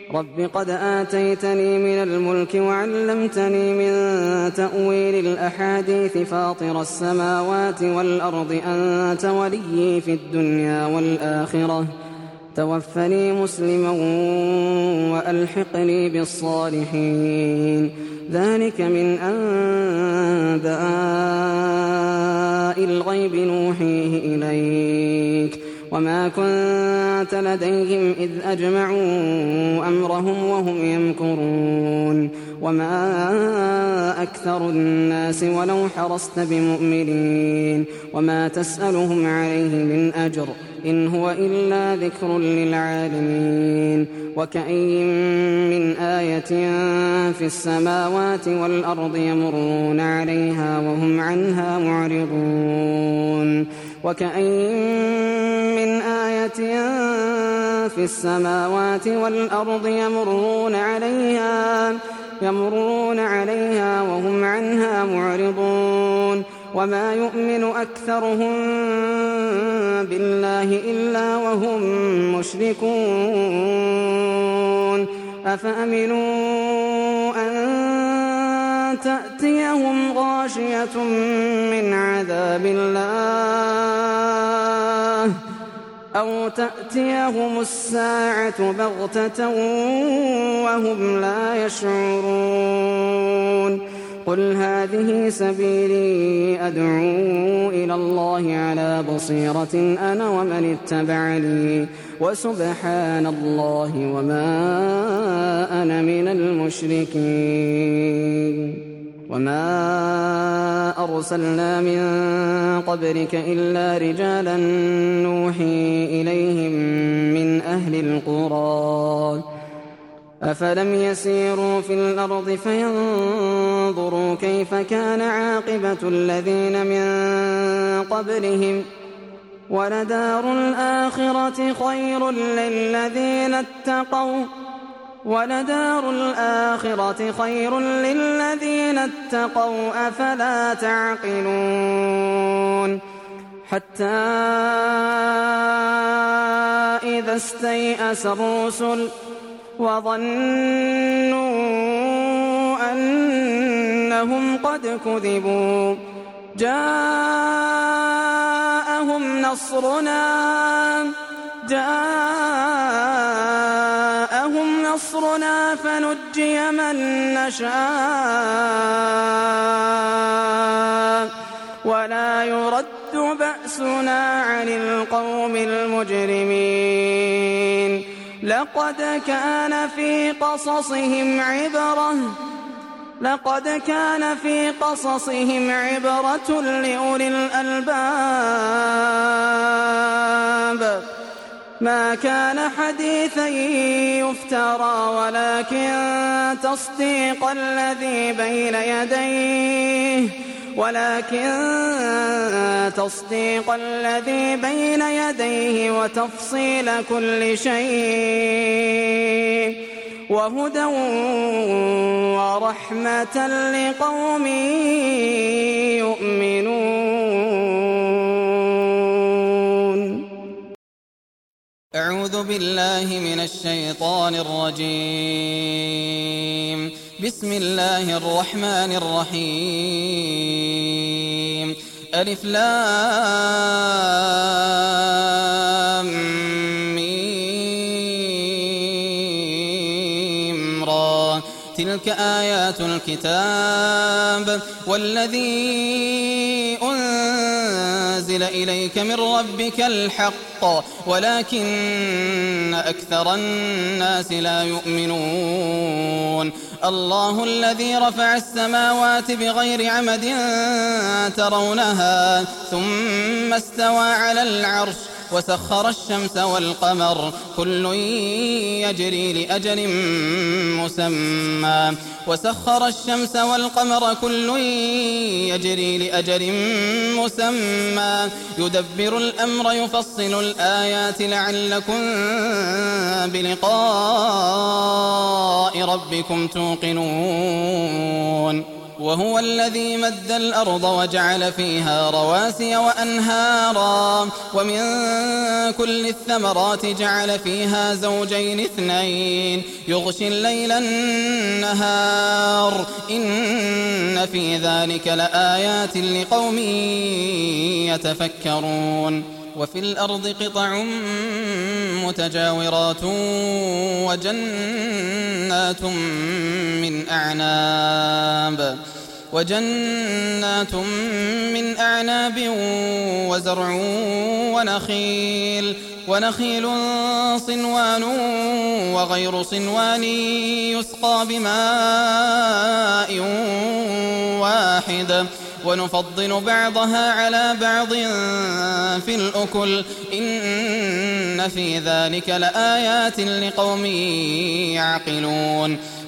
رب قد آتيتني من الملك وعلمتني من تأويل الأحاديث فاطر السماوات والأرض أنت وليي في الدنيا والآخرة توفني مسلما وألحقني بالصالحين ذلك من أنباء الغيب نوحيه إليك وما كنت لديهم إذ أجمعوا أمرهم وهم يمكرون وما أكثر الناس ولو حرصت بمؤمنين وما تسألهم عليه من أجر إن هو إلا ذكر للعالمين وكأين من آية في السماوات والأرض يمرون عليها وهم عنها معرضون وكأين من آية في السماوات والأرض يمرون عليها وهم عنها معرضون وما يؤمن أكثرهم بالله إلا وهم مشركون أفأمنوا أن تأتيهم غاشية من عذاب الله أو تأتيهم الساعة بغتة وهم لا يشعرون قل هذه سبيلي أدعو إلى الله على بصيرة أنا ومن اتبعني وسبحان الله وما أنا من المشركين وما أرسلنا من قبلك إلا رجالا نوحي إليهم من أهل القرى أفلم يسيروا في الأرض فينظروا كيف كان عاقبة الذين من قبلهم ولدار الآخرة خير للذين اتقوا أفلا تعقلون حتى إذا استيأس الرسل وظنوا أنهم قد كذبوا جاءهم نصرنا فنجي من نشاء ولا يرد بأسنا عن القوم المجرمين لقد كان في قصصهم عبرة لأولي الألباب ما كان حديثا يفترى ولكن تصديق الذي بين يديه وتفصيل كل شيء وهدى ورحمة لقوم يؤمنون. أعوذ بالله من الشيطان الرجيم. بسم الله الرحمن الرحيم. ألف لام ميم را تلك آيات الكتاب والذي أنزل إليك من ربك الحق ولكن أكثر الناس لا يؤمنون. الله الذي رفع السماوات بغير عمد ترونها ثم استوى على العرش وسخر الشمس والقمر كل يجري لأجل مسمى يدبر الأمر يفصل الآيات لعلكم بلقاء ربكم توقنون. وهو الذي مد الأرض وجعل فيها رواسي وأنهارا ومن كل الثمرات جعل فيها زوجين اثنين يغشي الليل النهار إن في ذلك لآيات لقوم يتفكرون وفي الأرض قطع متجاورات وجنات من أعناب وزرع ونخيل صنوان وغير صنوان يسقى بماء واحد ونفضل بعضها على بعض في الأكل إن في ذلك لآيات لقوم يعقلون